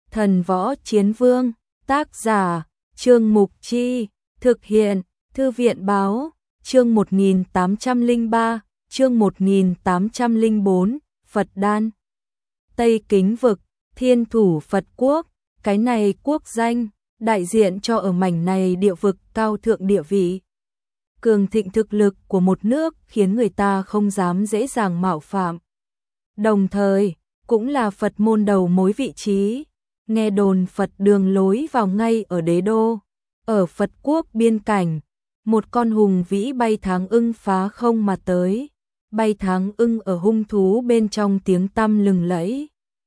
Thần Võ Chiến Vương, tác giả, Trương Mục Chi, thực hiện, Thư viện Báo, chương 1803, chương 1804, Phật Đan. Tây Kính Vực, Thiên Thủ Phật Quốc, cái này quốc danh, đại diện cho ở mảnh này địa vực cao thượng địa vị. Cường thịnh thực lực của một nước khiến người ta không dám dễ dàng mạo phạm. Đồng thời, cũng là Phật môn đầu mối vị trí, nghe đồn Phật đường lối vào ngay ở đế đô. Ở Phật quốc biên cảnh, một con hùng vĩ bay tháng ưng phá không mà tới. Bay tháng ưng ở hung thú bên trong tiếng tăm lừng lẫy.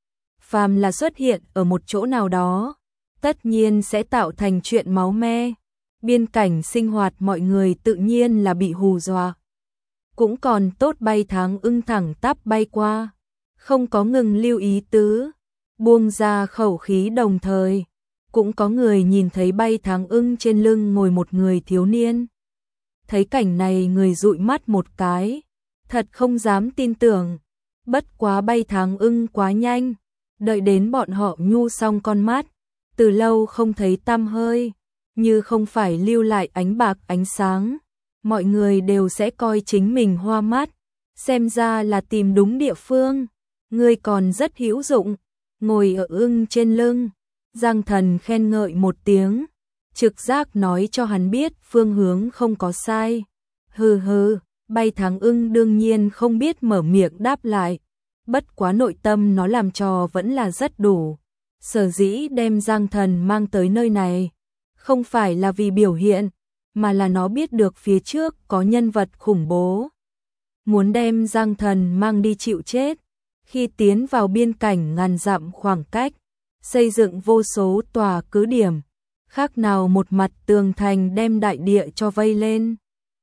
Phàm là xuất hiện ở một chỗ nào đó, tất nhiên sẽ tạo thành chuyện máu me. Biên cảnh sinh hoạt mọi người tự nhiên là bị hù dọa. Cũng còn tốt bay tháng ưng thẳng tắp bay qua, không có ngừng lưu ý tứ, buông ra khẩu khí đồng thời. Cũng có người nhìn thấy bay tháng ưng trên lưng ngồi một người thiếu niên. Thấy cảnh này người dụi mắt một cái, thật không dám tin tưởng. Bất quá bay tháng ưng quá nhanh, đợi đến bọn họ nhu xong con mắt, từ lâu không thấy tăm hơi, như không phải lưu lại ánh bạc ánh sáng. Mọi người đều sẽ coi chính mình hoa mắt, xem ra là tìm đúng địa phương. Ngươi còn rất hữu dụng, ngồi ở ưng trên lưng. Giang Thần khen ngợi một tiếng, trực giác nói cho hắn biết phương hướng không có sai. Hừ hừ, bay tháng ưng đương nhiên không biết mở miệng đáp lại, bất quá nội tâm nó làm trò vẫn là rất đủ. Sở dĩ đem Giang Thần mang tới nơi này, không phải là vì biểu hiện, mà là nó biết được phía trước có nhân vật khủng bố, muốn đem Giang Thần mang đi chịu chết. Khi tiến vào biên cảnh ngàn dặm khoảng cách, xây dựng vô số tòa cứ điểm, khác nào một mặt tường thành đem đại địa cho vây lên.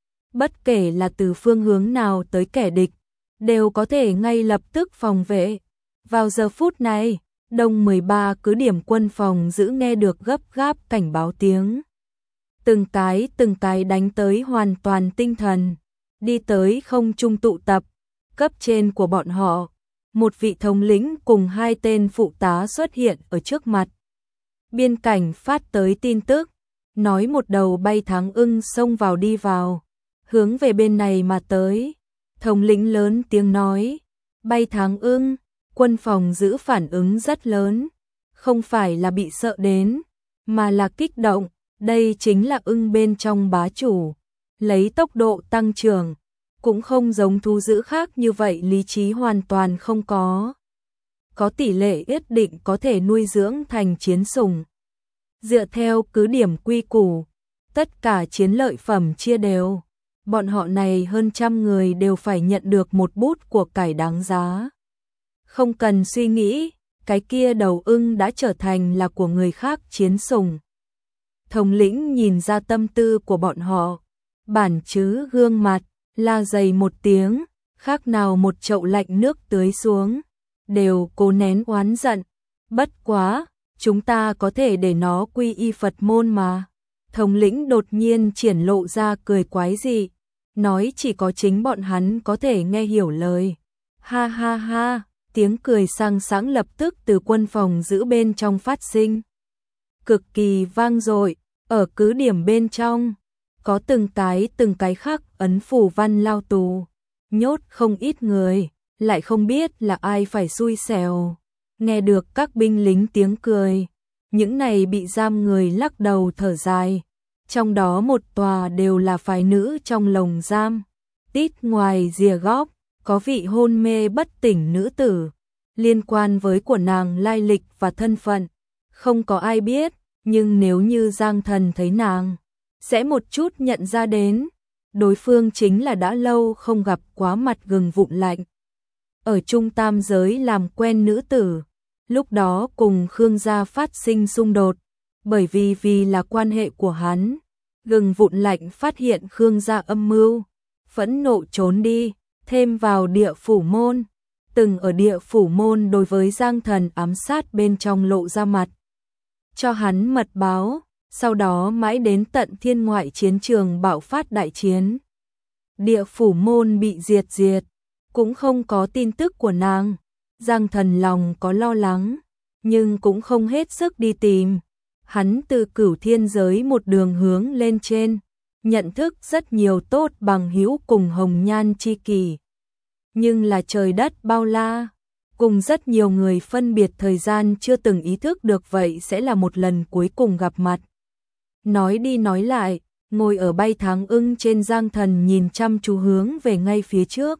Bất kể là từ phương hướng nào tới kẻ địch, đều có thể ngay lập tức phòng vệ. Vào giờ phút này, đông 13 cứ điểm quân phòng giữ nghe được gấp gáp cảnh báo tiếng. Từng cái đánh tới hoàn toàn tinh thần, đi tới không trung tụ tập. Cấp trên của bọn họ, một vị thống lĩnh cùng hai tên phụ tá xuất hiện ở trước mặt. Biên cảnh phát tới tin tức, nói một đầu bay tháng ưng xông vào đi vào, hướng về bên này mà tới. Thống lĩnh lớn tiếng nói, bay tháng ưng. Quân phòng giữ phản ứng rất lớn, không phải là bị sợ đến, mà là kích động. Đây chính là ưng bên trong bá chủ, lấy tốc độ tăng trưởng, cũng không giống thú dữ khác như vậy lý trí hoàn toàn không có. Có tỷ lệ nhất định có thể nuôi dưỡng thành chiến sủng. Dựa theo cứ điểm quy củ, tất cả chiến lợi phẩm chia đều. Bọn họ này hơn 100 người đều phải nhận được một bút của cải đáng giá. Không cần suy nghĩ, cái kia đầu ưng đã trở thành là của người khác chiến sủng. Thống lĩnh nhìn ra tâm tư của bọn họ, bản chứ gương mặt, la dày một tiếng, khác nào một chậu lạnh nước tưới xuống, đều cố nén oán giận. Bất quá, chúng ta có thể để nó quy y Phật môn mà. Thống lĩnh đột nhiên triển lộ ra cười quái dị, nói chỉ có chính bọn hắn có thể nghe hiểu lời. Ha ha ha, tiếng cười sang sảng lập tức từ quân phòng giữ bên trong phát sinh. Cực kỳ vang dội, ở cứ điểm bên trong, có từng cái khắc ấn phù văn lao tù, nhốt không ít người, lại không biết là ai phải xui xẻo. Nghe được các binh lính tiếng cười, những này bị giam người lắc đầu thở dài, trong đó một tòa đều là phái nữ trong lồng giam. Tít ngoài rìa góc, có vị hôn mê bất tỉnh nữ tử, liên quan với của nàng lai lịch và thân phận, không có ai biết, nhưng nếu như Giang Thần thấy nàng, sẽ một chút nhận ra đến, đối phương chính là đã lâu không gặp quá mặt gừng vụn lạnh. Ở Trung Tam giới làm quen nữ tử, lúc đó cùng Khương gia phát sinh xung đột, bởi vì là quan hệ của hắn, gừng vụn lạnh phát hiện Khương gia âm mưu, phẫn nộ trốn đi, thêm vào địa phủ môn, từng ở địa phủ môn đối với Giang Thần ám sát bên trong lộ ra mặt, cho hắn mật báo. Sau đó mãi đến tận thiên ngoại chiến trường bạo phát đại chiến, địa phủ môn bị diệt, cũng không có tin tức của nàng. Giang Thần lòng có lo lắng, nhưng cũng không hết sức đi tìm. Hắn từ Cửu Thiên giới một đường hướng lên trên, nhận thức rất nhiều tốt bằng hữu cùng hồng nhan chi kỷ. Nhưng là trời đất bao la, cùng rất nhiều người phân biệt thời gian chưa từng ý thức được vậy sẽ là một lần cuối cùng gặp mặt. Nói đi nói lại, ngồi ở bay tháng ưng trên, Giang Thần nhìn chăm chú hướng về ngay phía trước.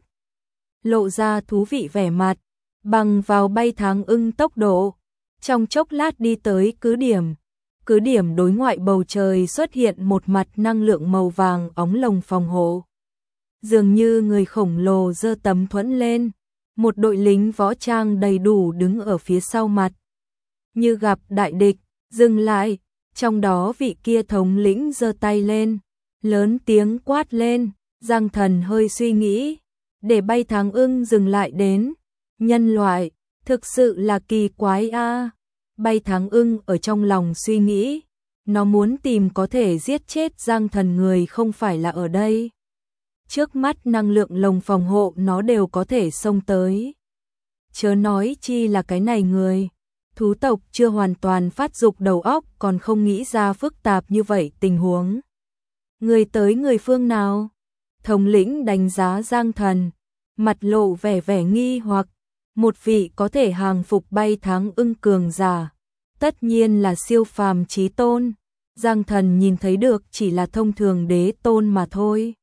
Lộ ra thú vị vẻ mặt, bằng vào bay tháng ưng tốc độ, trong chốc lát đi tới cứ điểm. Cứ điểm đối ngoại bầu trời xuất hiện một mặt năng lượng màu vàng óng lồng phòng hộ. Dường như người khổng lồ giơ tấm thuẫn lên, một đội lính võ trang đầy đủ đứng ở phía sau mặt. Như gặp đại địch, dừng lại, trong đó vị kia thống lĩnh giơ tay lên, lớn tiếng quát lên. Giang Thần hơi suy nghĩ, để bay tháng ưng dừng lại đến. Nhân loại, thực sự là kỳ quái a. Bay tháng ưng ở trong lòng suy nghĩ, nó muốn tìm có thể giết chết Giang Thần người không phải là ở đây. Trước mắt năng lượng lồng phòng hộ nó đều có thể xông tới. Chớ nói chi là cái này người. Thú tộc chưa hoàn toàn phát dục đầu óc còn không nghĩ ra phức tạp như vậy tình huống. Người tới người phương nào? Thống lĩnh đánh giá Giang Thần, mặt lộ vẻ nghi hoặc. Một vị có thể hàng phục bay tháng ưng cường giả, tất nhiên là siêu phàm chí tôn. Giang Thần nhìn thấy được chỉ là thông thường đế tôn mà thôi.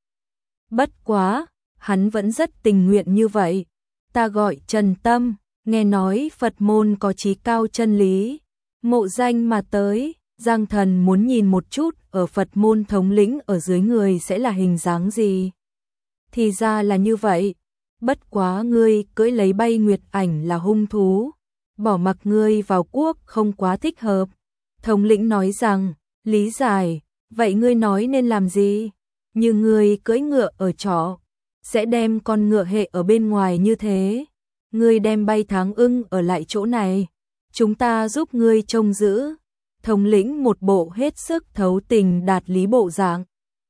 Bất quá, hắn vẫn rất tình nguyện như vậy. Ta gọi Trần Tâm, nghe nói Phật môn có chí cao chân lý, mộ danh mà tới. Giang Thần muốn nhìn một chút ở Phật môn thống lĩnh ở dưới người sẽ là hình dáng gì. Thì ra là như vậy. Bất quá ngươi cưỡi lấy bay nguyệt ảnh là hung thú, bỏ mặc ngươi vào quốc không quá thích hợp. Thống lĩnh nói rằng, lý giải, vậy ngươi nói nên làm gì? Như ngươi cưỡi ngựa ở trọ, sẽ đem con ngựa hệ ở bên ngoài như thế. Ngươi đem bay tháng ưng ở lại chỗ này, chúng ta giúp ngươi trông giữ. Thống lĩnh một bộ hết sức thấu tình đạt lý bộ dạng.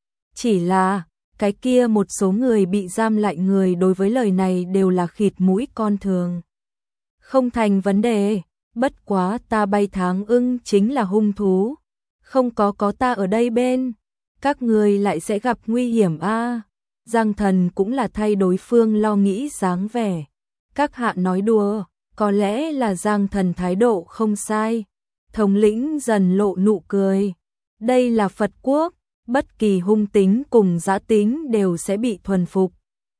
Chỉ là cái kia một số người bị giam lại người đối với lời này đều là khịt mũi con thường. Không thành vấn đề, bất quá ta bay tháng ưng chính là hung thú. Không có ta ở đây bên, các người lại sẽ gặp nguy hiểm a. Giang Thần cũng là thay đối phương lo nghĩ dáng vẻ. Các hạ nói đùa, có lẽ là Giang Thần thái độ không sai. Thống lĩnh dần lộ nụ cười. Đây là Phật quốc. Bất kỳ hung tính cùng dã tính đều sẽ bị thuần phục.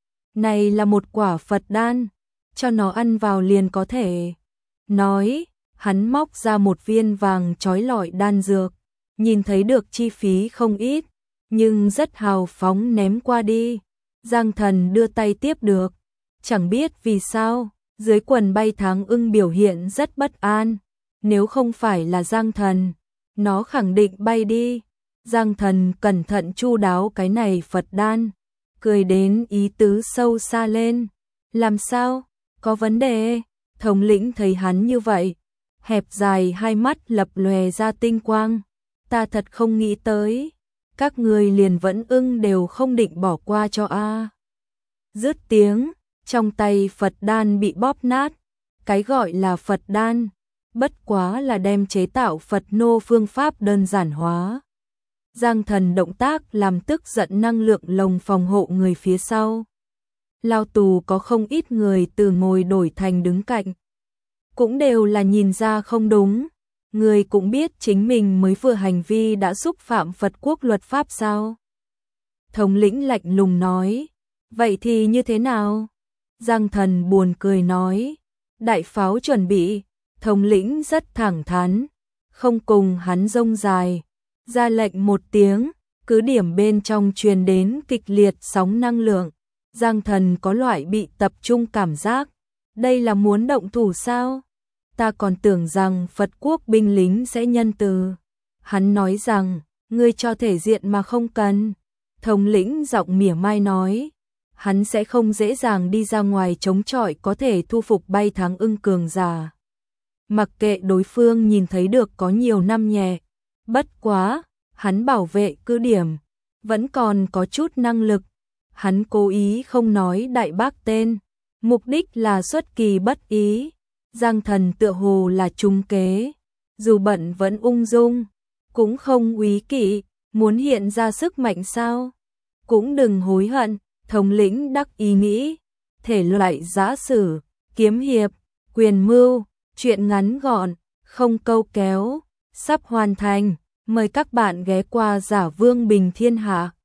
Này là một quả Phật đan, cho nó ăn vào liền có thể. Nói, hắn móc ra một viên vàng trói lọi đan dược, nhìn thấy được chi phí không ít, nhưng rất hào phóng ném qua đi. Giang Thần đưa tay tiếp được, chẳng biết vì sao, dưới quần bay tháng ưng biểu hiện rất bất an. Nếu không phải là Giang Thần, nó khẳng định bay đi. Giang Thần cẩn thận chu đáo cái này Phật đan, cười đến ý tứ sâu xa lên. Làm sao? Có vấn đề? Thống lĩnh thấy hắn như vậy, hẹp dài hai mắt lập lòe ra tinh quang. Ta thật không nghĩ tới, các người liền vẫn ưng đều không định bỏ qua cho a. Dứt tiếng, trong tay Phật đan bị bóp nát. Cái gọi là Phật đan, bất quá là đem chế tạo Phật nô phương pháp đơn giản hóa. Giang Thần động tác làm tức giận năng lượng lồng phòng hộ người phía sau. Lao tù có không ít người từ ngồi đổi thành đứng cạnh. Cũng đều là nhìn ra không đúng. Người cũng biết chính mình mới vừa hành vi đã xúc phạm Phật quốc luật pháp sao? Thống lĩnh lạnh lùng nói. Vậy thì như thế nào? Giang Thần buồn cười nói. Đại pháo chuẩn bị. Thống lĩnh rất thẳng thắn, không cùng hắn rông dài. Ra lệnh một tiếng, cứ điểm bên trong truyền đến kịch liệt sóng năng lượng. Giang Thần có loại bị tập trung cảm giác. Đây là muốn động thủ sao? Ta còn tưởng rằng Phật quốc binh lính sẽ nhân từ. Hắn nói rằng, ngươi cho thể diện mà không cần. Thống lĩnh giọng mỉa mai nói, hắn sẽ không dễ dàng đi ra ngoài chống chọi có thể thu phục bay tháng ưng cường giả. Mặc kệ đối phương nhìn thấy được có nhiều năm nhẹ. Bất quá, hắn bảo vệ cứ điểm, vẫn còn có chút năng lực. Hắn cố ý không nói đại bác tên, mục đích là xuất kỳ bất ý. Giang Thần tựa hồ là trúng kế, dù bận vẫn ung dung, cũng không úy kỵ, muốn hiện ra sức mạnh sao? Cũng đừng hối hận, thống lĩnh đắc ý nghĩ, thể loại giã sử, kiếm hiệp, quyền mưu, chuyện ngắn gọn, không câu kéo, sắp hoàn thành, mời các bạn ghé qua Giả Vương Bình Thiên Hạ.